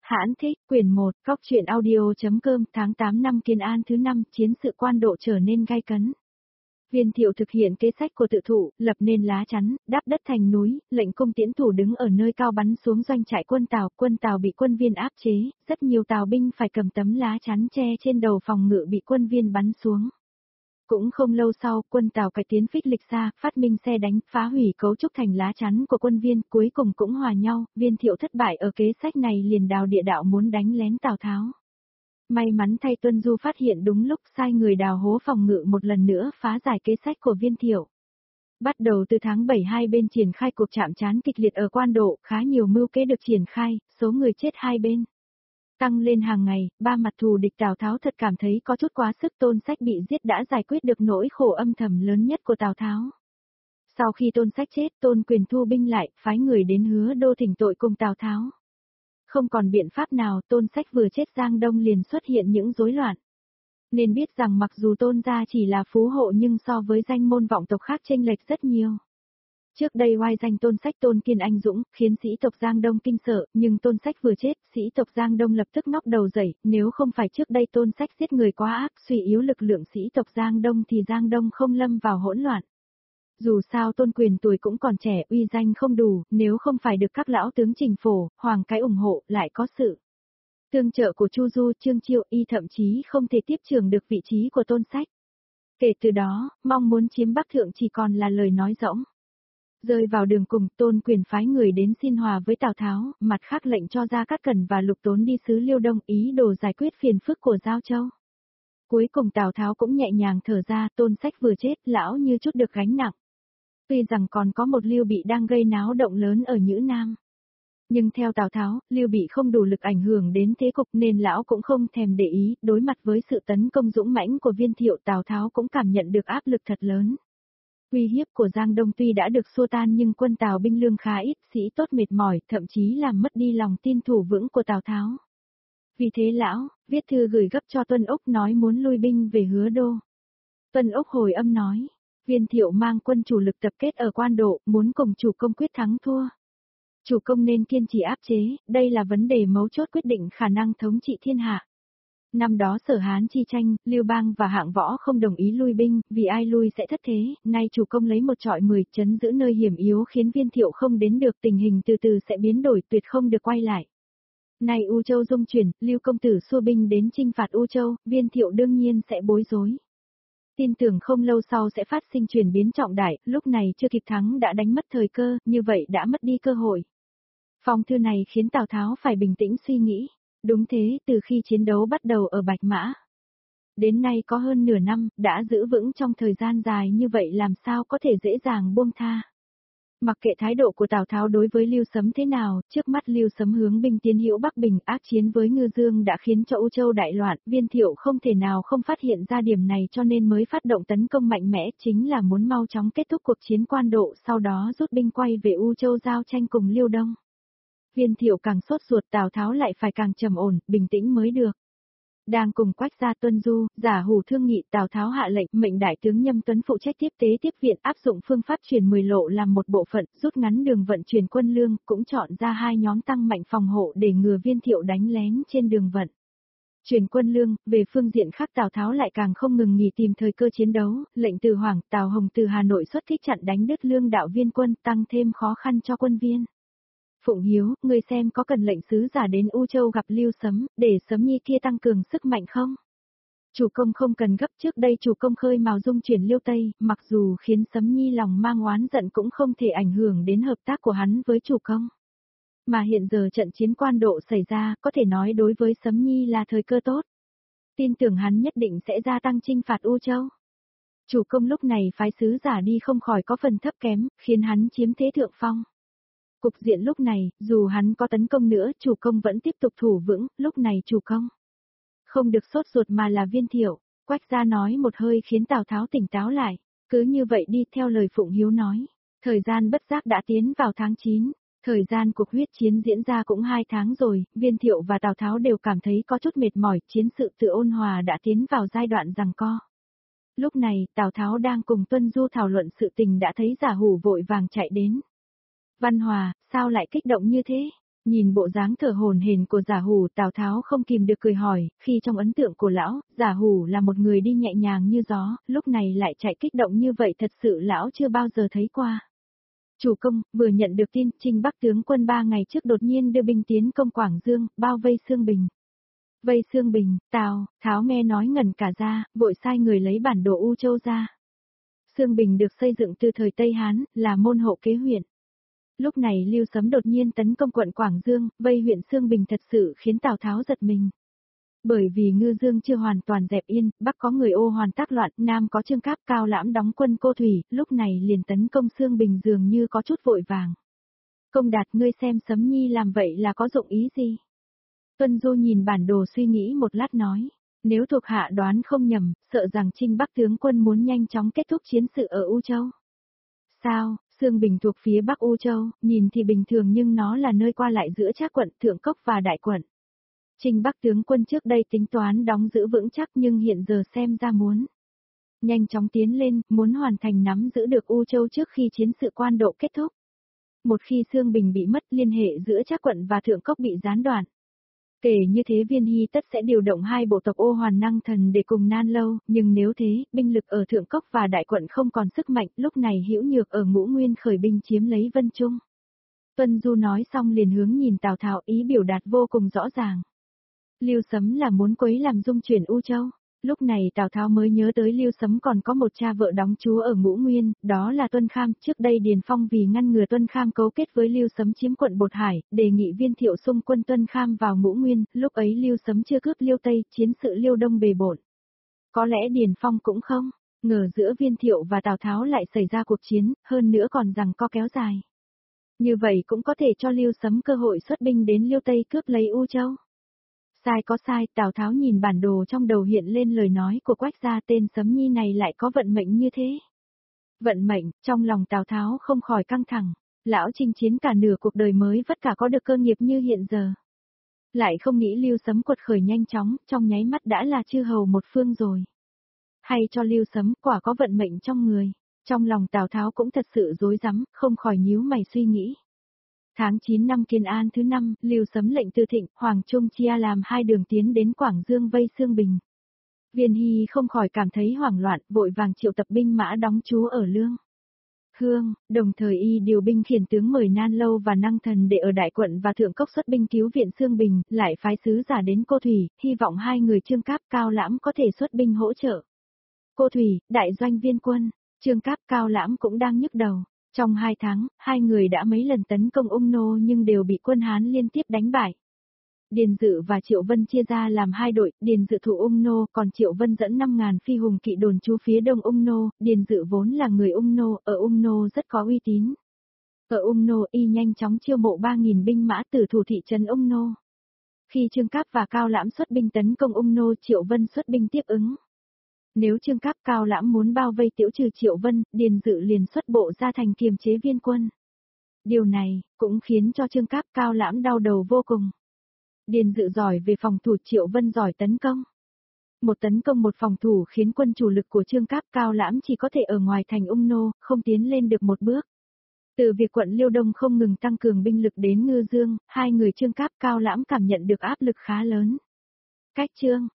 Hãn thích, quyển 1, Góc truyện audio.com, tháng 8 năm Kiến An thứ 5, chiến sự quan độ trở nên gay cấn. Viên Thiệu thực hiện kế sách của tự thụ, lập nên lá chắn, đắp đất thành núi, lệnh cung tiễn thủ đứng ở nơi cao bắn xuống doanh trại quân Tào bị quân Viên áp chế, rất nhiều Tào binh phải cầm tấm lá chắn che trên đầu phòng ngự bị quân Viên bắn xuống. Cũng không lâu sau, quân Tào cải tiến phích lịch xa, phát minh xe đánh, phá hủy cấu trúc thành lá chắn của quân Viên, cuối cùng cũng hòa nhau, Viên Thiệu thất bại ở kế sách này liền đào địa đạo muốn đánh lén Tào Tháo. May mắn thay Tuân Du phát hiện đúng lúc, sai người đào hố phòng ngự một lần nữa phá giải kế sách của Viên Thiệu. Bắt đầu từ tháng 7 hai bên triển khai cuộc chạm trán kịch liệt ở Quan Độ, khá nhiều mưu kế được triển khai, số người chết hai bên tăng lên hàng ngày, ba mặt thù địch. Tào Tháo thật cảm thấy có chút quá sức. Tôn Sách bị giết đã giải quyết được nỗi khổ âm thầm lớn nhất của Tào Tháo. Sau khi Tôn Sách chết, Tôn Quyền thu binh lại, phái người đến Hứa Đô thỉnh tội cùng Tào Tháo. Không còn biện pháp nào, Tôn Sách vừa chết Giang Đông liền xuất hiện những rối loạn. Nên biết rằng mặc dù Tôn gia chỉ là phú hộ nhưng so với danh môn vọng tộc khác chênh lệch rất nhiều. Trước đây oai danh Tôn Sách Tôn Kiên anh dũng, khiến sĩ tộc Giang Đông kinh sợ, nhưng Tôn Sách vừa chết, sĩ tộc Giang Đông lập tức ngóc đầu dậy, nếu không phải trước đây Tôn Sách giết người quá ác, suy yếu lực lượng sĩ tộc Giang Đông thì Giang Đông không lâm vào hỗn loạn. Dù sao Tôn Quyền tuổi cũng còn trẻ, uy danh không đủ, nếu không phải được các lão tướng Trình Phổ, Hoàng Cái ủng hộ, lại có sự tương trợ của Chu Du, Trương Chiêu, y thậm chí không thể tiếp trưởng được vị trí của Tôn Sách. Kể từ đó, mong muốn chiếm Bắc Thượng chỉ còn là lời nói rỗng. Rơi vào đường cùng, Tôn Quyền phái người đến xin hòa với Tào Tháo, mặt khác lệnh cho Gia Cát Cẩn và Lục Tốn đi xứ Liêu Đông, ý đồ giải quyết phiền phức của Giao Châu. Cuối cùng Tào Tháo cũng nhẹ nhàng thở ra, Tôn Sách vừa chết, lão như chút được gánh nặng. Tuy rằng còn có một Lưu Bị đang gây náo động lớn ở Nhữ Nam. Nhưng theo Tào Tháo, Lưu Bị không đủ lực ảnh hưởng đến thế cục nên lão cũng không thèm để ý. Đối mặt với sự tấn công dũng mãnh của Viên Thiệu, Tào Tháo cũng cảm nhận được áp lực thật lớn. Uy hiếp của Giang Đông tuy đã được xua tan nhưng quân Tào binh lương khá ít, sĩ tốt mệt mỏi, thậm chí làm mất đi lòng tin thủ vững của Tào Tháo. Vì thế lão viết thư gửi gấp cho Tuân Úc nói muốn lui binh về Hứa Đô. Tuân Úc hồi âm nói, Viên Thiệu mang quân chủ lực tập kết ở Quan Độ, muốn cùng chủ công quyết thắng thua. Chủ công nên kiên trì áp chế, đây là vấn đề mấu chốt quyết định khả năng thống trị thiên hạ. Năm đó Sở Hán chi tranh, Lưu Bang và Hạng Võ không đồng ý lui binh, vì ai lui sẽ thất thế, nay chủ công lấy một trọi 10 trấn giữ nơi hiểm yếu khiến Viên Thiệu không đến được, tình hình từ từ sẽ biến đổi, tuyệt không được quay lại. Nay U Châu dung chuyển, Lưu công tử xua binh đến chinh phạt U Châu, Viên Thiệu đương nhiên sẽ bối rối. Tin tưởng không lâu sau sẽ phát sinh chuyển biến trọng đại, lúc này chưa kịp thắng đã đánh mất thời cơ, như vậy đã mất đi cơ hội. Phong thư này khiến Tào Tháo phải bình tĩnh suy nghĩ. Đúng thế, từ khi chiến đấu bắt đầu ở Bạch Mã đến nay có hơn nửa năm, đã giữ vững trong thời gian dài như vậy làm sao có thể dễ dàng buông tha. Mặc kệ thái độ của Tào Tháo đối với Lưu Sấm thế nào, trước mắt Lưu Sấm hướng binh tiến hữu Bắc Bình, ác chiến với Ngư Dương đã khiến cho U Châu đại loạn, Viên Thiệu không thể nào không phát hiện ra điểm này cho nên mới phát động tấn công mạnh mẽ, chính là muốn mau chóng kết thúc cuộc chiến Quan Độ, sau đó rút binh quay về U Châu giao tranh cùng Liêu Đông. Viên Thiệu càng sốt ruột, Tào Tháo lại phải càng trầm ổn, bình tĩnh mới được. Đang cùng Quách Gia Tuân Du, Giả Hủ thương nghị, Tào Tháo hạ lệnh mệnh đại tướng Nhâm Tuấn phụ trách tiếp tế tiếp viện, áp dụng phương pháp chuyển 10 lộ làm một bộ phận, rút ngắn đường vận chuyển quân lương, cũng chọn ra hai nhóm tăng mạnh phòng hộ để ngừa Viên Thiệu đánh lén trên đường vận chuyển quân lương. Về phương diện khác Tào Tháo lại càng không ngừng nghỉ tìm thời cơ chiến đấu, lệnh Từ Hoàng, Tào Hồng từ Hà Nội xuất kích chặn đánh đứt lương đạo Viên quân, tăng thêm khó khăn cho quân Viên. Phụng Hiếu, ngươi xem có cần lệnh sứ giả đến U Châu gặp Lưu Sấm, để Sấm Nhi kia tăng cường sức mạnh không? Chủ công không cần gấp, trước đây chủ công khơi mào dung chuyển Liêu Tây, mặc dù khiến Sấm Nhi lòng mang oán giận cũng không thể ảnh hưởng đến hợp tác của hắn với chủ công. Mà hiện giờ trận chiến Quan Độ xảy ra, có thể nói đối với Sấm Nhi là thời cơ tốt. Tin tưởng hắn nhất định sẽ gia tăng chinh phạt U Châu. Chủ công lúc này phái sứ giả đi không khỏi có phần thấp kém, khiến hắn chiếm thế thượng phong. Cục diện lúc này, dù hắn có tấn công nữa, chủ công vẫn tiếp tục thủ vững, lúc này chủ công không được sốt ruột mà là Viên Thiệu. Quách Gia nói một hơi khiến Tào Tháo tỉnh táo lại, cứ như vậy đi theo lời Phụng Hiếu nói. Thời gian bất giác đã tiến vào tháng 9, thời gian cuộc huyết chiến diễn ra cũng 2 tháng rồi, Viên Thiệu và Tào Tháo đều cảm thấy có chút mệt mỏi, chiến sự tự ôn hòa đã tiến vào giai đoạn giằng co. Lúc này, Tào Tháo đang cùng Tuân Du thảo luận sự tình đã thấy Giả Hủ vội vàng chạy đến. Văn Hòa, sao lại kích động như thế? Nhìn bộ dáng thở hổn hển của giả hủ, Tào Tháo không kìm được cười hỏi, khi trong ấn tượng của lão, giả hủ là một người đi nhẹ nhàng như gió, lúc này lại chạy kích động như vậy thật sự lão chưa bao giờ thấy qua. Chủ công, vừa nhận được tin, Trinh Bắc tướng quân 3 ngày trước đột nhiên đưa binh tiến công Quảng Dương, bao vây Xương Bình. Vây Xương Bình, Tào Tháo nghe nói ngẩn cả ra, vội sai người lấy bản đồ U Châu ra. Xương Bình được xây dựng từ thời Tây Hán, là môn hộ kế huyện. Lúc này Lưu Sấm đột nhiên tấn công quận Quảng Dương, vây huyện Xương Bình thật sự khiến Tào Tháo giật mình. Bởi vì Ngư Dương chưa hoàn toàn dẹp yên, Bắc có người Ô Hoàn tác loạn, Nam có Trương Cáp Cao Lãm đóng quân Cô Thủy, lúc này liền tấn công Xương Bình dường như có chút vội vàng. Công Đạt, ngươi xem Sấm Nhi làm vậy là có dụng ý gì? Tuân Du nhìn bản đồ suy nghĩ một lát nói, nếu thuộc hạ đoán không nhầm, sợ rằng Trinh Bắc tướng quân muốn nhanh chóng kết thúc chiến sự ở U Châu. Sao, Xương Bình thuộc phía Bắc U Châu, nhìn thì bình thường nhưng nó là nơi qua lại giữa Trác quận, Thượng Cốc và Đại quận. Trinh Bắc tướng quân trước đây tính toán đóng giữ vững chắc nhưng hiện giờ xem ra muốn nhanh chóng tiến lên, muốn hoàn thành nắm giữ được U Châu trước khi chiến sự quan độ kết thúc. Một khi Xương Bình bị mất, liên hệ giữa Trác quận và Thượng Cốc bị gián đoạn. Kể như thế Viên Hy tất sẽ điều động 2 bộ tộc Ô Hoàn Năng Thần để cùng nan lâu, nhưng nếu thế, binh lực ở Thượng Cốc và Đại quận không còn sức mạnh, lúc này Hữu Nhược ở Ngũ Nguyên khởi binh chiếm lấy Vân Trung. Tuân Du nói xong liền hướng nhìn Tào Tháo, ý biểu đạt vô cùng rõ ràng. Lưu Sấm là muốn quấy làm dung chuyển U Châu. Lúc này Tào Tháo mới nhớ tới Lưu Sấm còn có một cha vợ đóng trú ở Ngũ Nguyên, đó là Tuân Kham. Trước đây Điền Phong vì ngăn ngừa Tuân Kham cấu kết với Lưu Sấm chiếm quận Bột Hải, đề nghị Viên Thiệu xung quân Tuân Kham vào Ngũ Nguyên, lúc ấy Lưu Sấm chưa cướp Liêu Tây, chiến sự Liêu Đông bề bộn. Có lẽ Điền Phong cũng không ngờ giữa Viên Thiệu và Tào Tháo lại xảy ra cuộc chiến, hơn nữa còn rằng co kéo dài. Như vậy cũng có thể cho Lưu Sấm cơ hội xuất binh đến Liêu Tây cướp lấy U Châu. Sai có sai, Tào Tháo nhìn bản đồ trong đầu hiện lên lời nói của Quách gia, tên Sấm Nhi này lại có vận mệnh như thế. Vận mệnh, trong lòng Tào Tháo không khỏi căng thẳng, lão chinh chiến cả nửa cuộc đời mới vất cả có được cơ nghiệp như hiện giờ. Lại không nghĩ Lưu Sấm quật khởi nhanh chóng, trong nháy mắt đã là chư hầu một phương rồi. Hay cho Lưu Sấm quả có vận mệnh trong người, trong lòng Tào Tháo cũng thật sự rối rắm, không khỏi nhíu mày suy nghĩ. Tháng 9 năm Kiến An thứ 5, Lưu Sấm lệnh Tư Thịnh, Hoàng Trung chia làm 2 đường tiến đến Quảng Dương vây Xương Bình. Viên Hy không khỏi cảm thấy hoảng loạn, vội vàng triệu tập binh mã đóng trú ở Lương Hương, đồng thời y điều binh khiển tướng mời Nan Lâu và Năng Thần để ở Đại quận và Thượng Cốc xuất binh cứu viện Xương Bình, lại phái sứ giả đến Cô Thủy, hy vọng 2 người Trương Cáp Cao Lãm có thể xuất binh hỗ trợ. Cô Thủy, đại doanh viên quân, Trương Cáp Cao Lãm cũng đang nhức đầu. Trong 2 tháng, 2 người đã mấy lần tấn công Ung Nô nhưng đều bị quân Hán liên tiếp đánh bại. Điền Dự và Triệu Vân chia ra làm 2 đội, Điền Dự thủ Ung Nô, còn Triệu Vân dẫn 5.000 phi hùng kỵ đồn trú phía đông Ung Nô. Điền Dự vốn là người Ung Nô, ở Ung Nô rất có uy tín. Ở Ung Nô y nhanh chóng chiêu mộ 3.000 binh mã tử thủ thị trấn Ung Nô. Khi Trương Cáp và Cao Lãm xuất binh tấn công Ung Nô, Triệu Vân xuất binh tiếp ứng. Nếu Trương Cáp Cao Lãm muốn bao vây tiểu trừ Triệu Vân, Điền Dự liền xuất bộ ra thành kiềm chế viên quân. Điều này cũng khiến cho Trương Cáp Cao Lãm đau đầu vô cùng. Điền Dự giỏi về phòng thủ, Triệu Vân giỏi tấn công. Một tấn công một phòng thủ khiến quân chủ lực của Trương Cáp Cao Lãm chỉ có thể ở ngoài thành Ung Nô, không tiến lên được một bước. Từ việc quận Liêu Đông không ngừng tăng cường binh lực đến Ngư Dương, 2 người Trương Cáp Cao Lãm cảm nhận được áp lực khá lớn. Cách chương